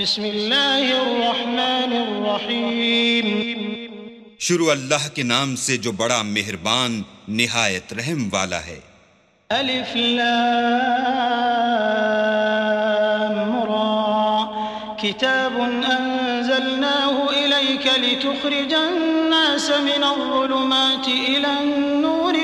बिस्मिल्लाहिर्रहमानिर्रहीम। शुरू अल्लाह के नाम से जो बड़ा मेहरबान निहायत रहम वाला है। अलिफ लाम रा किताबुन अंज़लनाहु इलैका लितुख़रिजन नास मिनज़्ज़ुलुमाति इलन-नूरि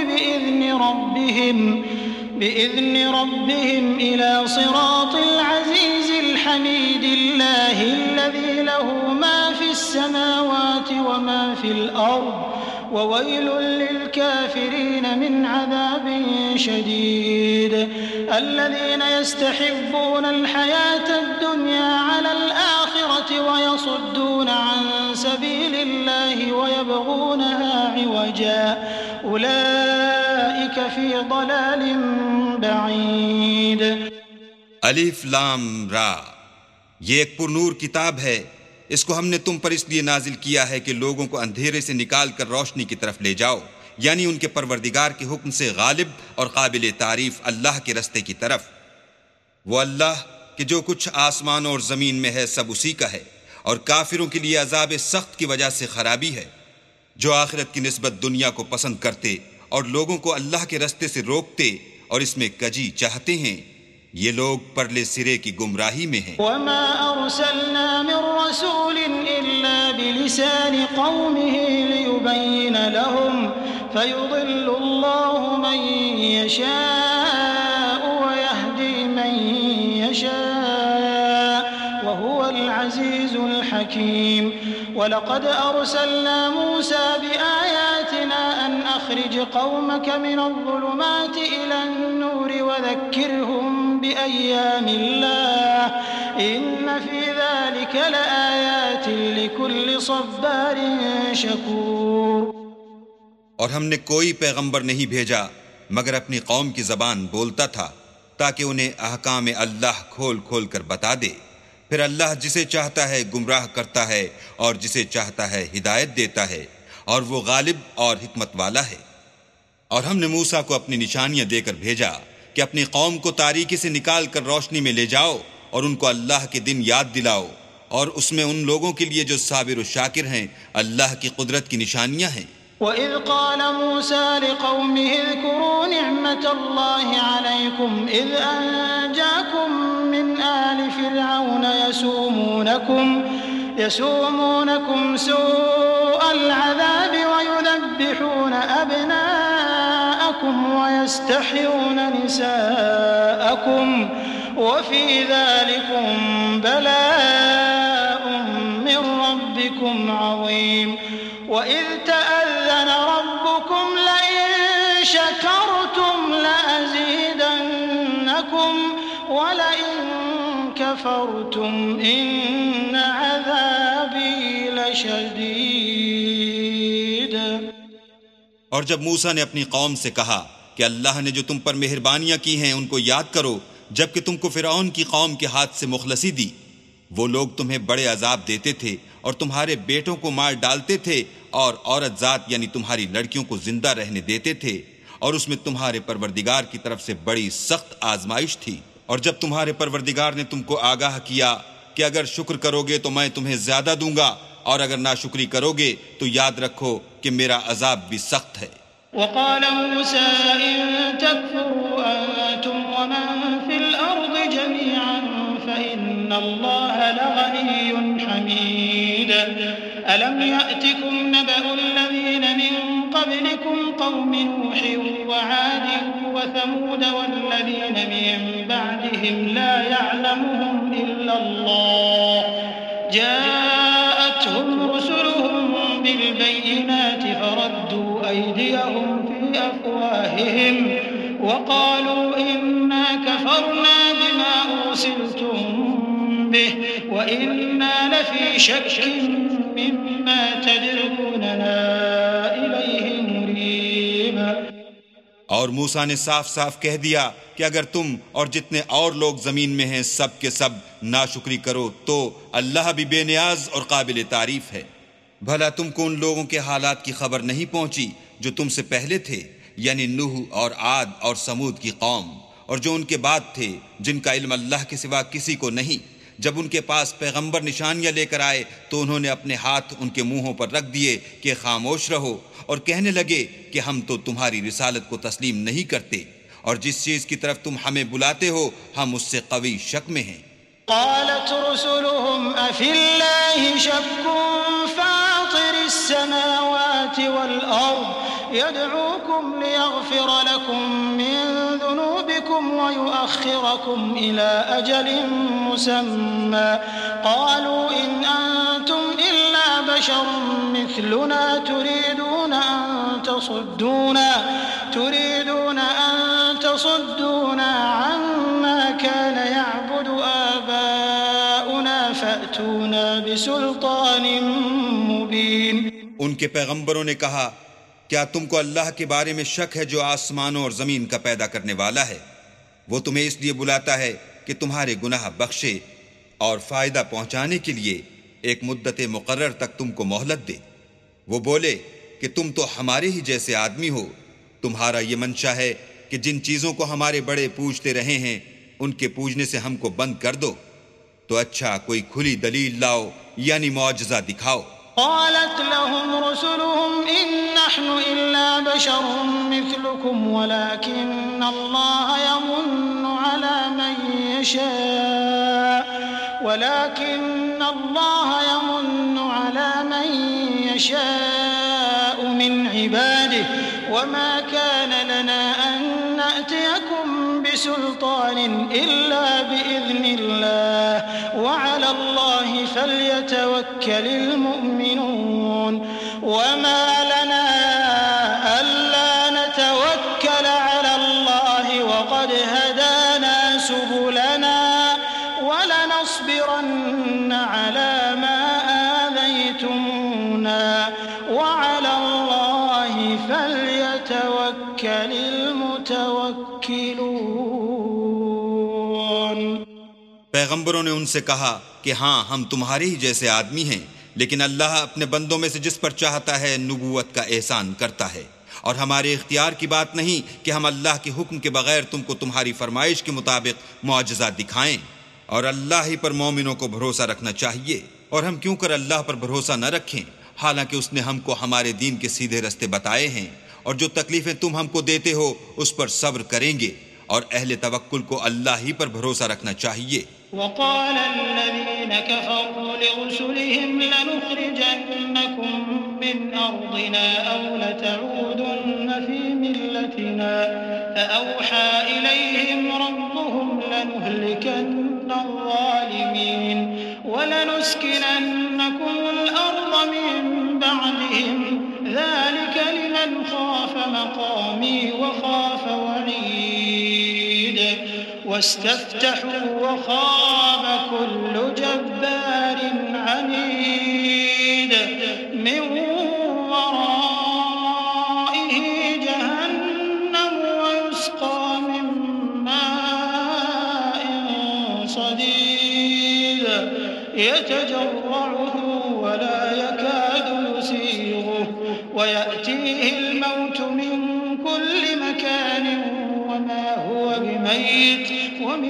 बिइज़्नि रब्बिहिम इला सिरातिल अज़ीज़िल हमीदिल्लाहिल्लज़ी लहू मा फ़िस्समावाति व मा फ़िल अर्ज़ ववैलुन लिलकाफ़िरीन मिन अज़ाबिन शदीद अल्लज़ीना यस्तहिब्बूनल हयातद दुन्या अलल आखिरति व यसुद्दून अन सबीलिल्लाहि व यबगूनहा इवजा उलाइका फ़ी ज़लालिन बईद। अलिफ लाम रा, ये एक पुरनूर किताब है। इसको हमने तुम पर इसलिए नाजिल किया है कि लोगों को अंधेरे से निकाल कर रोशनी की तरफ ले जाओ, यानी उनके परवरदिगार के हुक्म से गालिब और काबिल तारीफ अल्लाह के रस्ते की तरफ। वो अल्लाह कि जो कुछ आसमान और ज़मीन में है सब उसी का है, और काफिरों के लिए अजाब सख्त की वजह से खराबी है। जो आखिरत की निस्बत दुनिया को पसंद करते और लोगों को अल्लाह के रस्ते से रोकते और इसमें कजी चाहते हैं, ये लोग परले सिरे की गुमराही में हैं। वमा अरसलना मिन रसूलिन इल्ला बिलिसानि कौमिही लियुबय्यिन लहुम फयुदिल्लुल्लाहु मन यशाअ व यहदी मन यशाअ व हुवल अज़ीज़ुल हकीम। वलक़द अर्सलना मूसा बिआयातिना अन अख़रिज कौमक मिनज़्ज़ुलुमाति इलन-नूरि वज़क्किरहुम बिअय्यामिल्लाह इन्न फ़ी ज़ालिक लआयातिन लिकुल्लि सब्बारिन शकूर। और हमने कोई पैगंबर नहीं भेजा मगर अपनी कौम की ज़बान बोलता था, ताकि उन्हें अहकाम अल्लाह खोल खोल कर बता दे। फिर अल्लाह जिसे चाहता है गुमराह करता है और जिसे चाहता है हिदायत देता है, और वो गालिब और हिकमत वाला है। और हमने मूसा को अपनी निशानियां देकर भेजा कि अपनी कौम को तारीकी से निकाल कर रोशनी में ले जाओ और उनको अल्लाह के दिन याद दिलाओ, और उसमें उन लोगों के लिए जो साबिर और शाकिर हैं अल्लाह की कुदरत की निशानियां हैं। वइज़ क़ाल मूसा लिक़ौमिही इज़्कुरू निअमतल्लाहि अलैकुम इज़ अंजाकुम मिन आलि फ़िरऔन यसूमूनकुम सूअल अज़ाबि व युज़ब्बिहून अब्नाअकुम व यस्तहयून निसाअकुम व फ़ी ज़ालिकुम बलाअٌ मिन रब्बिकुम अज़ीम। वइज़ तअज़्ज़न रब्बुकुम लइन शकरतुम लअज़ीदन्नकुम वलइन कफरतुम इन्न अज़ाबी लशदीद। और जब मूसा ने अपनी कौम से कहा कि अल्लाह ने जो तुम पर मेहरबानियां की हैं उनको याद करो, जबकि तुमको फ़िरऔन की कौम के हाथ से मुखलसी दी। वो लोग तुम्हें बड़े अजाब देते थे और तुम्हारे बेटों को मार डालते थे और औरत जात यानी तुम्हारी लड़कियों को जिंदा रहने देते थे, और उसमें तुम्हारे परवरदिगार की तरफ से बड़ी सख्त आजमाइश थी। और जब तुम्हारे परवरदिगार ने तुमको आगाह किया कि अगर शुक्र करोगे तो मैं तुम्हें ज्यादा दूंगा, और अगर नाशुक्री करोगे तो याद रखो कि मेरा अजाब भी सख्त है। वक़ाल मूसा इन तकफुरू अंतुम व मन फिल अर्ज़ि जमीअन फ़इन्नल्लाह लग़निय्युन हमीद। अलम यअतिकुम नबअुल लज़ीना मिन क़ब्लिकुम क़ौमि नूहिन व आदिन व समूद वल्लज़ीना मिन बअदिहिम ला यअलमुहुम इल्लल्लाह जाअतहुम रुसुलुहुम बिलबय्यिनाति फरद्दू أيديهم في أفواههم وقالوا إنا كفرنا بما أرسلتم به وإنا لفي شك مما تدعوننا إليه مريب। और मूसा ने साफ साफ कह दिया कि अगर तुम और जितने और लोग जमीन में हैं सब के सब नाशुक्री करो तो अल्लाह भी बेनियाज और काबिल तारीफ है। भला तुमको उन लोगों के हालात की खबर नहीं पहुंची जो तुमसे पहले थे, यानी नूह और आद और समूद की कौम, और जो उनके बाद थे जिनका इल्म अल्लाह के सिवा किसी को नहीं, जब उनके पास पैगंबर निशानियां लेकर आए तो उन्होंने अपने हाथ उनके मुंहों पर रख दिए कि खामोश रहो, और कहने लगे कि हम तो तुम्हारी रिसालत को तस्लीम नहीं करते, और जिस चीज की तरफ तुम हमें बुलाते हो हम उससे कवी शक में हैं। क़ालत रुसुलुहुम अफ़िल्लाहि शक्कुन फ़ातिरिस समावाति वल अर्द यदऊकुम लियग़फ़िर लकुम मिन ज़ुनूबिकुम व युअख़्ख़िरकुम इला अजलिन मुसम्मा क़ालू इन अंतुम इल्ला बशरुम मिथलुना तुरीदून अन तसुद्दूना अम्मा कान यअबुदु आबाउना फ़अतूना बिसुल्तानिन मुबीन। उनके पैगंबरों ने कहा, क्या तुमको अल्लाह के बारे में शक है जो आसमानों और जमीन का पैदा करने वाला है? वो तुम्हें इसलिए बुलाता है कि तुम्हारे गुनाह बख्शे और फायदा पहुंचाने के लिए एक मुद्दत मुकर्रर तक तुमको मोहलत दे। वो बोले कि तुम तो हमारे ही जैसे आदमी हो, तुम्हारा ये मंशा है कि जिन चीजों को हमारे बड़े पूजते रहे हैं उनके पूजने से हमको बंद कर दो, तो अच्छा कोई खुली दलील लाओ यानी मौजज़ा दिखाओ। क़ालत लहुम रुसुलुहुम इन नहनु इल्ला बशरुम मिथलुकुम वलाकिन्न अल्लाह यमुन्नु अला मन यशाअ मिन इबादिहि वमा कान लना अन नअतियकुम बिसुल्तानिन इल्ला बिइज़्निल्लाह व अला अल्लाहि फल्यतवक्कलिल मुमिनून वमा लना अल्ला नतवक्कल अला अल्लाहि वक़द हदाना सुबुलना वलनस्बिरन्न अला मा आज़यतुमूना व अला अल्लाहि फल्यतवक्कलिल मुतवक्किलून। पैगंबरों ने उनसे कहा कि हाँ, हम तुम्हारे ही जैसे आदमी हैं, लेकिन अल्लाह अपने बंदों में से जिस पर चाहता है नबूवत का एहसान करता है, और हमारे इख्तियार की बात नहीं कि हम अल्लाह के हुक्म के बगैर तुमको तुम्हारी फरमाइश के मुताबिक मुआजिज़ा दिखाएं। और अल्लाह ही पर मोमिनों को भरोसा रखना चाहिए, और हम क्यों कर अल्लाह पर भरोसा न रखें, हालांकि उसने हमको हमारे दीन के सीधे रास्ते बताए हैं, और जो तकलीफें तुम हमको देते हो उस पर सब्र करेंगे, और अहले तवक्कुल को अल्लाह ही पर भरोसा रखना चाहिए। वक़ाल अल्लज़ीना कफ़रू लिरुसुलिहिम लनुख़रिजन्नकुम मिन अर्दिना औ लतऊदुन्न फ़ी मिल्लतिना फ़अौहा इलैहिम रब्बुहुम लनुहलिकन्न अज़्ज़ालिमीन व लनुस्किनन्नकुमुल अर्ज़ मिन बअदिहिम ज़ालिका लिमन ख़ाफ़ मक़ामी व ख़ाफ़ वഈद वस्तफ्तहू वख़ाब कुल्लु जब्बारिन अनीद मिन वराइहि जहन्नम व युस्क़ा मिन माइन सदीद यतजर्रउहु व ला यकादु युसीगुहु व यअतीहिल मौतु मिन कुल्लि मकानिन व मा हुवा बिमय्यित व मिन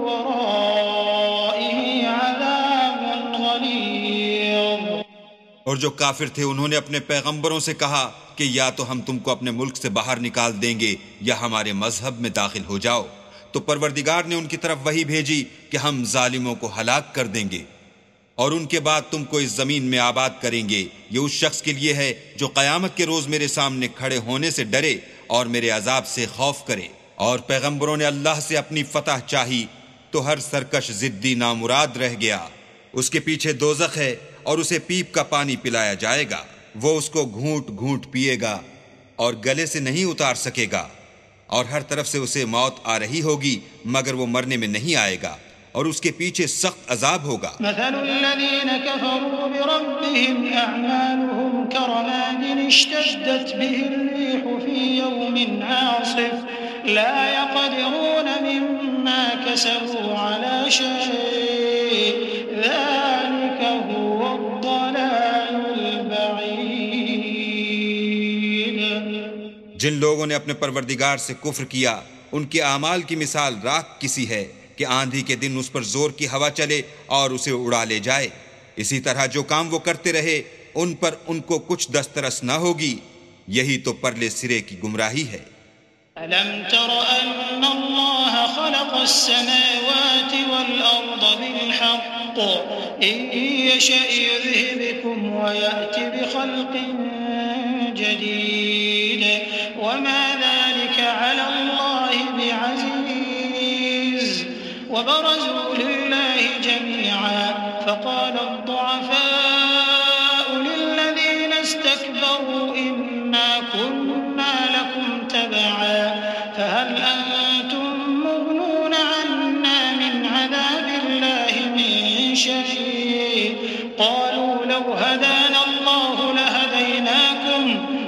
वराइहि अज़ाबुन गलीज़। और जो काफिर थे उन्होंने अपने पैगंबरों से कहा कि या तो हम तुमको अपने मुल्क से बाहर निकाल देंगे या हमारे मजहब में दाखिल हो जाओ। तो परवरदिगार ने उनकी तरफ वही भेजी कि हम जालिमों को हलाक कर देंगे और उनके बाद तुमको इस जमीन में आबाद करेंगे। ये उस शख्स के लिए है जो क़यामत के रोज मेरे सामने खड़े होने से डरे और मेरे अजाब से खौफ करे। और पैगंबरों ने अल्लाह से अपनी फतह चाही तो हर सरकश जिद्दी नामुराद रह गया। उसके पीछे दोज़ख है और उसे पीप का पानी पिलाया जाएगा। वो उसको घूंट घूंट पिएगा और गले से नहीं उतार सकेगा, और हर तरफ से उसे मौत आ रही होगी मगर वो मरने में नहीं आएगा, और उसके पीछे सख्त अजाब होगा। मसलुल्लज़ीना कफ़रू बिरब्बिहिम अअमालुहुम करमादिन इश्तद्दत बिहिर्रीहु फ़ी यौमिन आसिफ ला यक़दिरून मिम्मा कसबू अला शै ज़ालिका हुवद्दलालुल बईद। जिन लोगों ने अपने परवरदिगार से कुफ्र किया उनके आमाल की मिसाल राख किसी है कि आंधी के दिन उस पर जोर की हवा चले और उसे उड़ा ले जाए। इसी तरह जो काम वो करते रहे उन पर उनको कुछ दस्तरस न होगी। यही तो परले सिरे की गुमराही है। अलम तर अन्नल्लाह खलक़स्समावाति वल अर्द बिलहक़्क़ इन यशअ युज़हिबकुम व यअति बिख़ल्क़िन जदीद वमा ज़ालिका अलल्लाहि बिअज़ीज़ वबरज़ू लिल्लाहि जमीअन फ़क़ाल अद्दुअफ़ाअ लिल्लज़ीना इस्तकबरू इन्ना कुन्ना लकुम तबअन फ़हल अंतुम मुग़नून अन्ना मिन अज़ाबिल्लाहि मिन शै' क़ालू लौ हदाना अल्लाहु लहदैनाकुम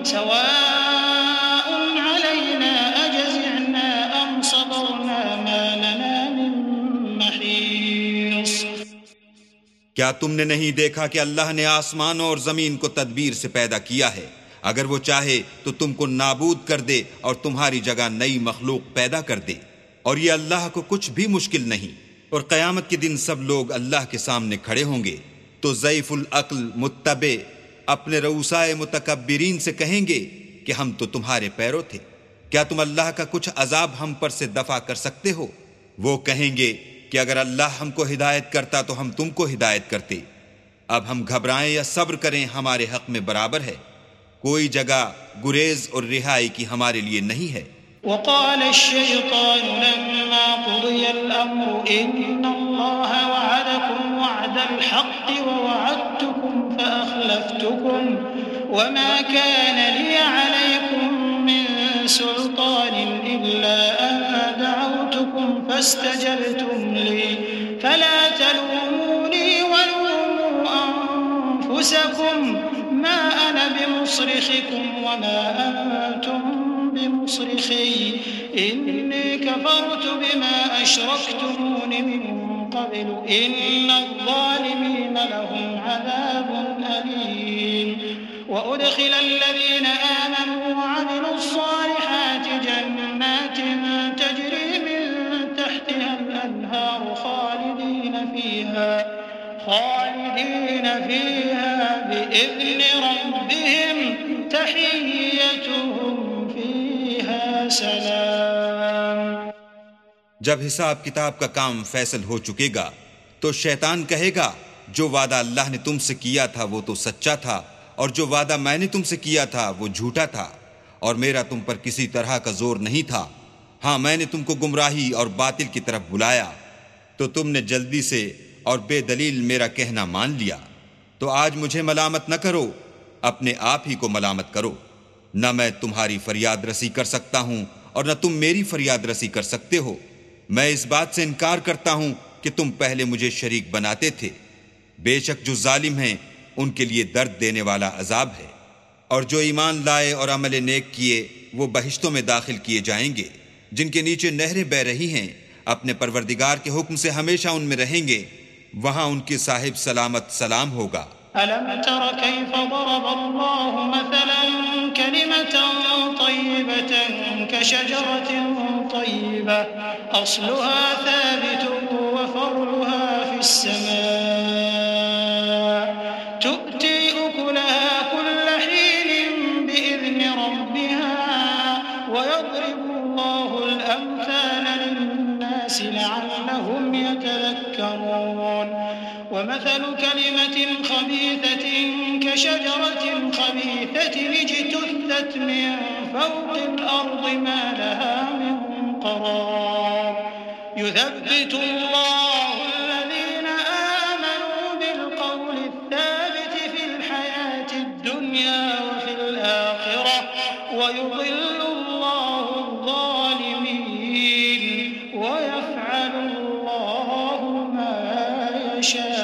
सवाअन अलैना अजज़िअना अम सबरना मा लना मिन महीस। क्या तुमने नहीं देखा कि अल्लाह ने आसमान और जमीन को तदबीर से पैदा किया है? अगर वो चाहे तो तुमको नाबूद कर दे और तुम्हारी जगह नई मखलूक पैदा कर दे, और ये अल्लाह को कुछ भी मुश्किल नहीं। और क़यामत के दिन सब लोग अल्लाह के सामने खड़े होंगे तो ज़ईफ़ुल अक्ल मुत्तबे अपने रऊसाए मुतकब्बिरीन से कहेंगे कि हम तो तुम्हारे पैरों थे, क्या तुम अल्लाह का कुछ अजाब हम पर से दफा कर सकते हो? वो कहेंगे कि अगर अल्लाह हमको हिदायत करता तो हम तुमको हिदायत करते। अब हम घबराएं या सब्र करें हमारे हक में बराबर है। कोई जगह गुरेज और रिहाई की हमारे लिए नहीं है। वक़ाल अश-शैतान लम्मा क़ुदिया अल-अम्रु इन्नल्लाह वअदकुम वअदल हक़्क़ि व वअदतुकुम फ़अख़लफ़्तुकुम वमा कान लि अलैकुम मिन सुल्तानिन इल्ला अन दअवतुकुम फ़ास्तजबतुम ली फ़ला तलूमूनी वलूमू अन्फुसकुम मा अना बिमुस्रिख़िकुम वमा अंतुम बिमुस्रिख़ी इन्नी कफ़रतु बिमा अशरक्तमून मिन क़ब्लु इन्नज़्ज़ालिमीन लहुम अज़ाबुन अलीम। वअुदख़िल الذين آمنوا وعملوا الصالحات جنات تجري من تحتها الأنهار خالدين فيها بإذن ربهم تحيتهم فيها सलाम। जब हिसाब किताब का काम फैसल हो चुकेगा तो शैतान कहेगा, जो वादा अल्लाह ने तुमसे किया था वो तो सच्चा था, और जो वादा मैंने तुमसे किया था वो झूठा था, और मेरा तुम पर किसी तरह का जोर नहीं था। हाँ, मैंने तुमको गुमराही और बातिल की तरफ बुलाया तो तुमने जल्दी से और बेदलील मेरा कहना मान लिया। तो आज मुझे मलामत न करो, अपने आप ही को मलामत करो। न मैं तुम्हारी फरियाद रसी कर सकता हूं और न तुम मेरी फरियाद रसी कर सकते हो। मैं इस बात से इनकार करता हूं कि तुम पहले मुझे शरीक बनाते थे। बेशक जो जालिम हैं उनके लिए दर्द देने वाला अजाब है, और जो ईमान लाए और अमल नेक किए वो बहिश्तों में दाखिल किए जाएंगे जिनके नीचे नहरें बह रही हैं। अपने परवरदिगार के हुक्म से हमेशा उनमें रहेंगे, वहां उनके साहिब सलामत सलाम होगा। अलम तर कैफ़ दरबल्लाहु मसलन कलिमतन तय्यबतन कशजरतिन तय्यबह अस्लुहा साबितुन व फर्उहा फिस्समा तु'ती उकुलहा कुल्ल हीन बिइज़नि रब्बिहा व यضربुल्लाहु अल-अम्साल लिन्नासि लअल्लहुम यतذكرون। ومثل كلمة خبيثة كشجرة خبيثة اجتثت من فوق الأرض ما لها من قرار يثبت الله الذين آمنوا بالقول الثابت في الحياة الدنيا وفي الآخرة ويضل الله الظالمين ويفعل الله ما يشاء।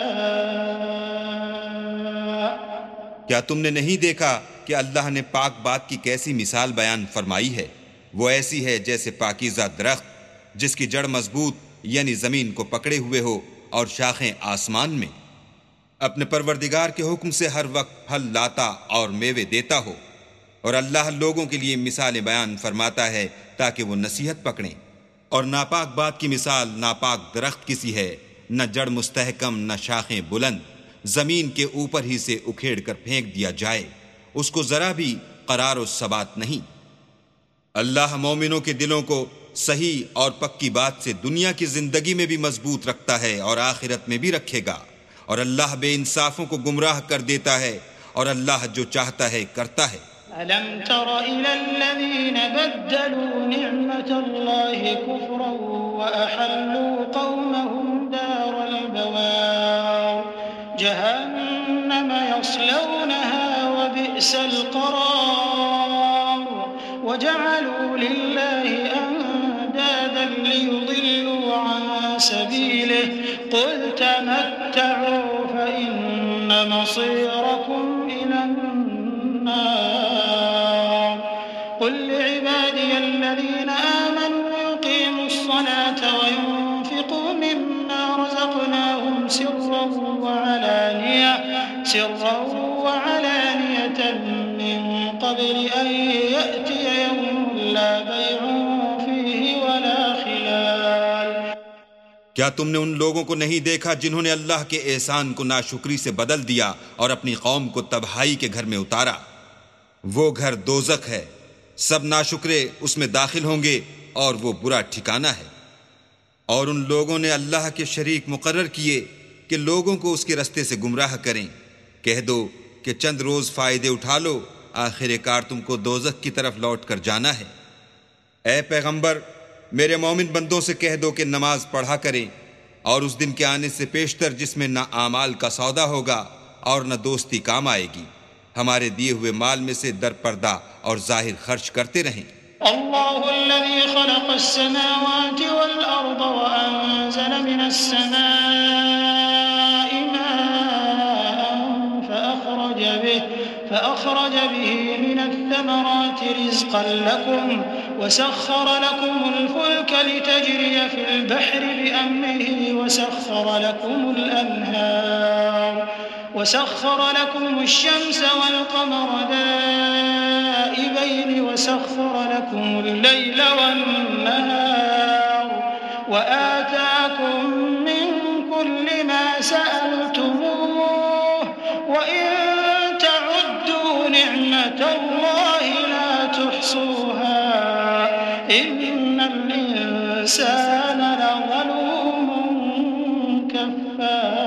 क्या तुमने नहीं देखा कि अल्लाह ने पाक बात की कैसी मिसाल बयान फरमाई है? वो ऐसी है जैसे पाकीज़ा दरख्त जिसकी जड़ मजबूत यानी जमीन को पकड़े हुए हो और शाखें आसमान में। अपने परवरदिगार के हुक्म से हर वक्त फल लाता और मेवे देता हो, और अल्लाह लोगों के लिए मिसालें बयान फरमाता है ताकि वो नसीहत पकड़ें। और नापाक बात की मिसाल नापाक दरख्त की सी है, न जड़ मुस्तहकम न शाखें बुलंद, जमीन के ऊपर ही से उखेड़ कर फेंक दिया जाए, उसको जरा भी करार और सबात नहीं। अल्लाह मोमिनों के दिलों को सही और पक्की बात से दुनिया की जिंदगी में भी मजबूत रखता है और आखिरत में भी रखेगा। और अल्लाह बेइंसाफों को गुमराह कर देता है और अल्लाह जो चाहता है करता है। अलम तर इलल्लज़ीन बद्दलू निअमतल्लाहि कुफ्रन व अहल्लू कौमहुम दारल बवार जहन्नम यस्लौनहा व बि'सल क़रार व जअलू लिल्लाहि अंदादन लियुदिल्लू अन सबीलिहि क़ुल तमत्तऊ फ़इन्न मसीरकुम इलन قل لعبادي الذين آمنوا يقيموا الصلاة وينفقوا مما رزقناهم سرا وعلانية من قبل أن يأتي يوم لا بيع فيه ولا خلال। क्या तुमने उन लोगों को नहीं देखा जिन्होंने अल्लाह के एहसान को नाशुक्री से बदल दिया और अपनी कौम को तबाही के घर में उतारा? वो घर दोज़ख है, सब नाशुक्रे उसमें दाखिल होंगे और वो बुरा ठिकाना है। और उन लोगों ने अल्लाह के शरीक मुकर्रर किए कि लोगों को उसके रास्ते से गुमराह करें। कह दो कि चंद रोज फायदे उठा लो, आखिरकार तुमको दोज़ख की तरफ लौट कर जाना है। ए पैगंबर, मेरे मोमिन बंदों से कह दो कि नमाज पढ़ा करें और उस दिन के आने से पेशतर जिसमें न आमाल का सौदा होगा और न दोस्ती काम आएगी, हमारे दिए हुए माल में से दरपर्दा और जाहिर खर्च करते रहें। अल्लाहुल्लज़ी खलक़स्समावाति वल अर्द व अंज़ल मिनस्समाइ माअन फ़अख़रज बिही मिनत्थमराति रिज़क़न लकुम वसख़्ख़र लकुमुल फ़ुल्क लितजरिय फ़िल बहरि बिअम्रिही وسخر لكم الشمس والقمر دائبين وسخر لكم الليل والنهار وآتاكم من كل ما سألتموه وإن تعدوا نعمة الله لا تحصوها إن الإنسان لظلوم كفار।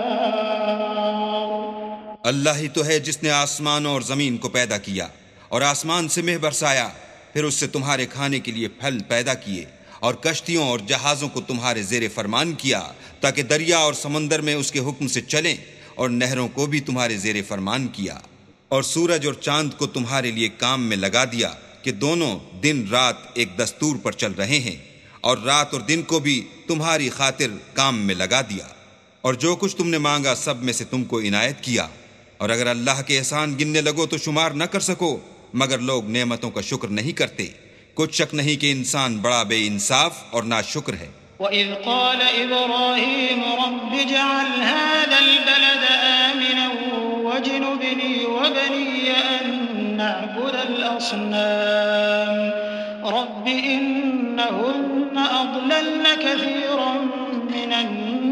अल्लाह ही तो है जिसने आसमान और जमीन को पैदा किया और आसमान से मेह बरसाया, फिर उससे तुम्हारे खाने के लिए फल पैदा किए और कश्तियों और जहाज़ों को तुम्हारे ज़ेरे फरमान किया ताकि दरिया और समंदर में उसके हुक्म से चलें, और नहरों को भी तुम्हारे ज़ेरे फरमान किया, और सूरज और चांद को तुम्हारे लिए काम में लगा दिया कि दोनों दिन रात एक दस्तूर पर चल रहे हैं, और रात और दिन को भी तुम्हारी खातिर काम में लगा दिया, और जो कुछ तुमने मांगा सब में से तुमको इनायत किया। और अगर अल्लाह के एहसान गिनने लगो तो शुमार न कर सको, मगर लोग नेमतों का शुक्र नहीं करते। कुछ शक नहीं कि इंसान बड़ा बेइंसाफ और नाशुक्र है। वइज़ क़ाल इब्राहीम रब्बि जअल हाज़ल बलद आमिनन वज्नुबनी वबनिय अन नअबुदल अस्नाम रब्बि इन्नहुन्न अضलल्न कसीरन मिनन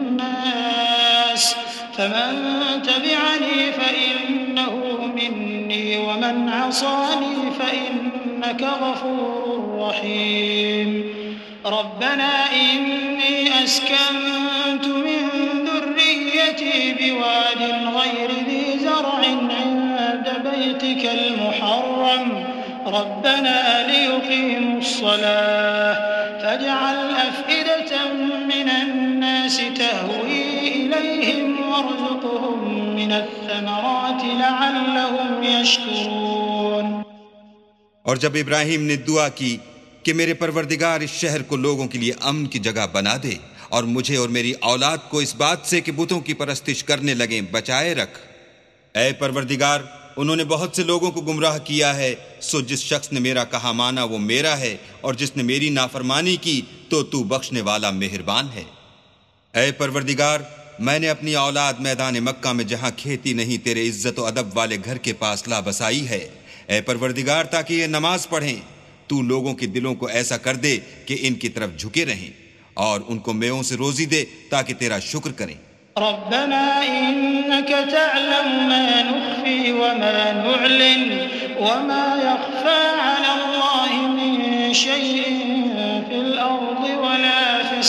नास फमन तबिअनी फइन्नहु मिन्नी वमन असानी फइन्नक गफूरुर रहीम। रब्बना इन्नी अस्कन्तु मिन ذُرِّيَّتِي بِوَادٍ غَيْرِ ذِي زَرْعٍ عِندَ بَيْتِكَ الْمُحَرَّمِ رَبَّنَا لِيُقِيمُوا الصَّلَاةَ فَاجْعَلْ أَفْئِدَةً مِّنَ النَّاسِ تَهْوِي إِلَيْهِمْ وَارْزُقْهُم مِّنَ الثَّمَرَاتِ لَعَلَّهُمْ يَشْكُرُونَ। और जब इब्राहिम ने दुआ की कि मेरे परवरदिगार इस शहर को लोगों के लिए अमन की जगह बना दे और मुझे और मेरी औलाद को इस बात से कि बुतों की परस्तिश करने लगें बचाए रख। ऐ परवरदिगार, उन्होंने बहुत से लोगों को गुमराह किया है, सो जिस शख्स ने मेरा कहा माना वो मेरा है, और जिसने मेरी नाफरमानी की तो तू बख्शने वाला मेहरबान है। ऐ परवरदिगार, मैंने अपनी औलाद मैदान मक्का में जहाँ खेती नहीं तेरे इज्जत और अदब वाले घर के पास ला बसाई है। ऐ परवरदिगार, ताकि ये नमाज पढ़ें, तू लोगों के दिलों को ऐसा कर दे कि इनकी तरफ झुके रहें और उनको मेवों से रोजी दे ताकि तेरा शुक्र करें। रब्बना इन्नका तअलमु मा नुख्फी व मा नुअलिन व मा यख्फा अलल्लाहि मिन शैइन फिल अर्दि व ला फिस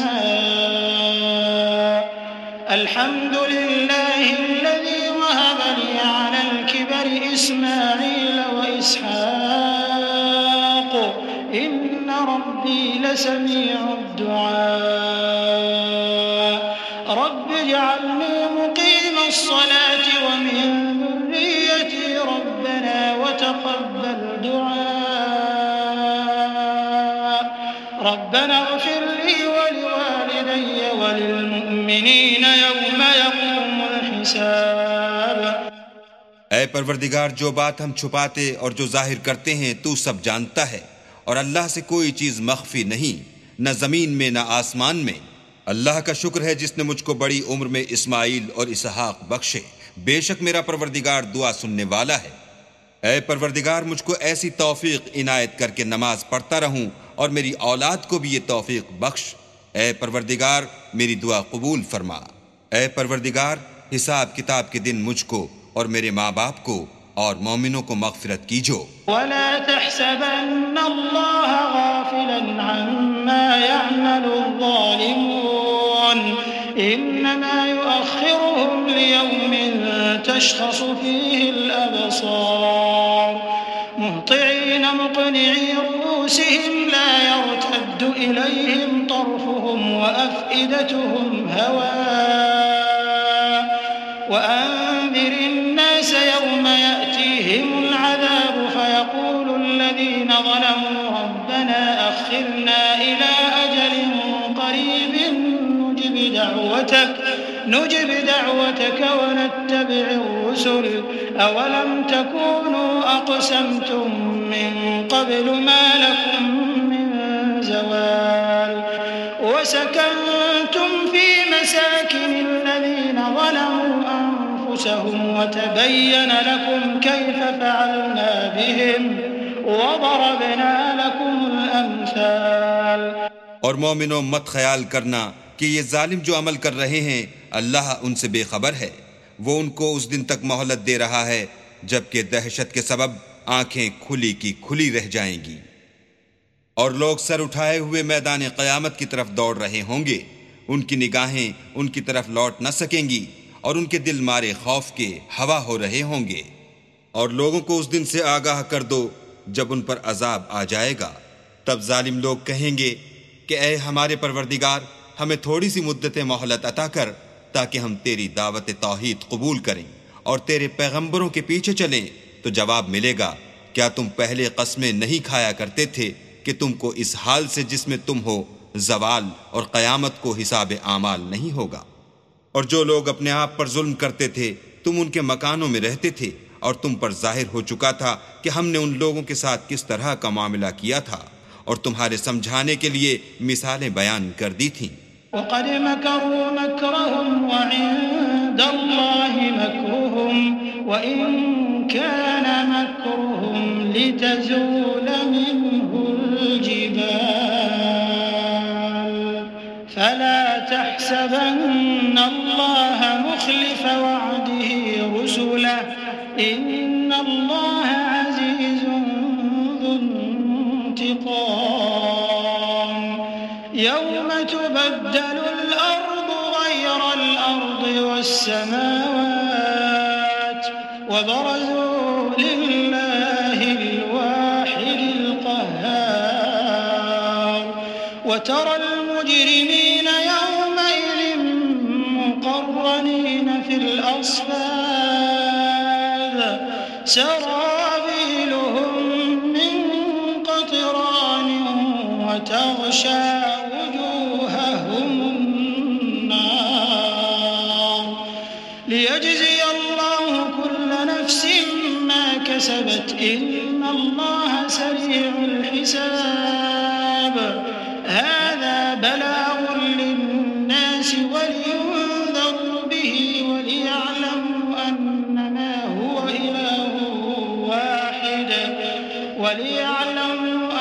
समा। अल्हम्दुलिल्लाहि अल्लज़ी वहब ली अलल किबरि इस्माईल व इसहाक़ इन्न रब्बी लसमीउद दुआ। रब्बि इजअलनी मुक़ीमस्सलाति व मिन ذُرِّयَّتِي रब्बना व तक़ब्बल दुआ। रब्बना इग़फिर ली व लिवालिदैय व लिलमुअ्मिनीन यौम यक़ूमुल हिसाब। ऐ परवरदिगार, जो बात हम छुपाते और जो जाहिर करते हैं तू सब जानता है, और अल्लाह से कोई चीज मख्फी नहीं, न जमीन में न आसमान में। अल्लाह का शुक्र है जिसने मुझको बड़ी उम्र में इस्माइल और इसहाक बख्शे। बेशक मेरा परवरदिगार दुआ सुनने वाला है। ऐ परवरदिगार, मुझको ऐसी तौफीक इनायत करके नमाज पढ़ता रहूं और मेरी औलाद को भी ये तौफीक बख्श। ऐ परवरदिगार, मेरी दुआ कबूल फरमा। ऐ परवरदिगार, हिसाब किताब के दिन मुझको और मेरे माँ बाप को और मोमिनों को मग़फ़िरत कीजो। वला तहसबन्नल्लाह गाफ़िलन अम्मा यअमलुज़्ज़ालिमून इन्नमा युअख़्खिरुहुम लियौमिन तशख़सु फ़ीहिल अबसार मुहतिईन मुक़निई रुऊसिहिम ला यर्तद्दु इलैहिम तर्फ़ुहुम व अफ़इदतुहुम हवा وأنذر الناس يوم يأتيهم العذاب فيقول الذين ظلموا ربنا أخرنا إلى أجل قريب نجب دعوتك ونتبع الرسل أولم تكونوا أقسمتم من قبل ما لكم من زوال وسكنتم في مساكن الذين ظلموا أنفسهم وتبين لكم كيف فعلنا بهم وضربنا لكم الأمثال। और मोमिनों, मत ख्याल करना कि ये जालिम जो अमल कर रहे हैं अल्लाह उनसे बेखबर है। वो उनको उस दिन तक मोहलत दे रहा है जबकि दहशत के सबब आंखें खुली की खुली रह जाएंगी और लोग सर उठाए हुए मैदान क़यामत की तरफ दौड़ रहे होंगे। उनकी निगाहें उनकी तरफ लौट न सकेंगी और उनके दिल मारे खौफ के हवा हो रहे होंगे। और लोगों को उस दिन से आगाह कर दो जब उन पर अजाब आ जाएगा। तब जालिम लोग कहेंगे कि ऐ हमारे परवरदिगार, हमें थोड़ी सी मुद्दत मोहलत अता कर ताकि हम तेरी दावत तौहीद कबूल करें और तेरे पैगंबरों के पीछे चलें। तो जवाब मिलेगा, क्या तुम पहले कस्में नहीं खाया करते थे कि तुमको इस हाल से जिसमें तुम हो जवाल और क़यामत को हिसाब आमाल नहीं होगा। और जो लोग अपने आप पर जुल्म करते थे तुम उनके मकानों में रहते थे और तुम पर जाहिर हो चुका था कि हमने उन लोगों के साथ किस तरह का मामला किया था और तुम्हारे समझाने के लिए मिसालें बयान कर दी थीं। वक़द मकरू मकरहुम व इंदल्लाहि मकरुहुम व इन कान मकरुहुम लितज़ूल मिन्हुल जिबाल फला तहसबन्नल्लाह मुख़लिफ़ वअदिही रुसुलह इन्नल्लाह अज़ीज़ुन ज़ुन्तिक़ाम। यौम तुबद्दलुल अर्दु ग़यरल अर्दि वस्समावात व बरज़ू लिल्लाहिल वाहिदिल क़ह्हार व तरल मुजरिमीन यौमइज़िन मुक़र्रनीन फिल अस्फ़ाद सराबीलुहुम मिन क़तरान व तग़शा लियजज़िय अल्लाहु कुल्ल नफ्सिन मा कसबत इन्नल्लाह सरीउल हिसाब। हाज़ा बलागुन लिन्नासि व लियुन्ज़रु बिही व लियअलमू अन्नमा हुवा इलाहुन वाहिद व लियअलमू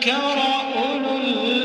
ذكر أولو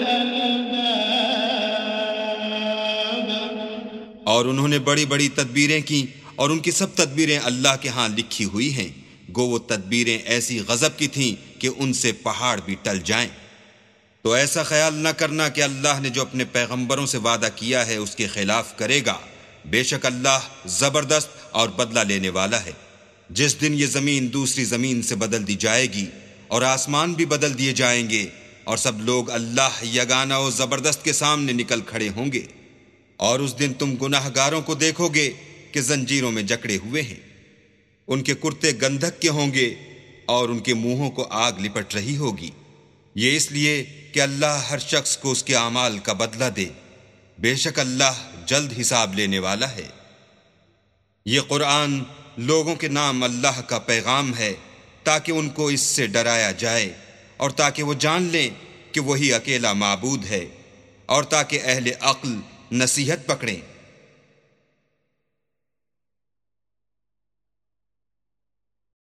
الألباب। और उन्होंने बड़ी बड़ी तदबीरें की और उनकी सब तदबीरें अल्लाह के यहाँ लिखी हुई हैं। गो वो तदबीरें ऐसी गजब की थीं कि उनसे पहाड़ भी टल जाएं। तो ऐसा ख्याल न करना कि अल्लाह ने जो अपने पैगंबरों से वादा किया है उसके खिलाफ करेगा। बेशक अल्लाह जबरदस्त और बदला लेने वाला है। जिस दिन ये जमीन दूसरी जमीन से बदल दी जाएगी और आसमान भी बदल दिए जाएंगे और सब लोग अल्लाह यगाना और जबरदस्त के सामने निकल खड़े होंगे, और उस दिन तुम गुनाहगारों को देखोगे कि जंजीरों में जकड़े हुए हैं। उनके कुर्ते गंधक के होंगे और उनके मुंहों को आग लिपट रही होगी। ये इसलिए कि अल्लाह हर शख्स को उसके आमाल का बदला दे। बेशक अल्लाह जल्द हिसाब लेने वाला है। ये कुरान लोगों के नाम अल्लाह का पैगाम है ताकि उनको इससे डराया जाए और ताकि वो जान लें कि वही अकेला माबूद है, और ताकि अहले अक्ल नसीहत पकड़ें।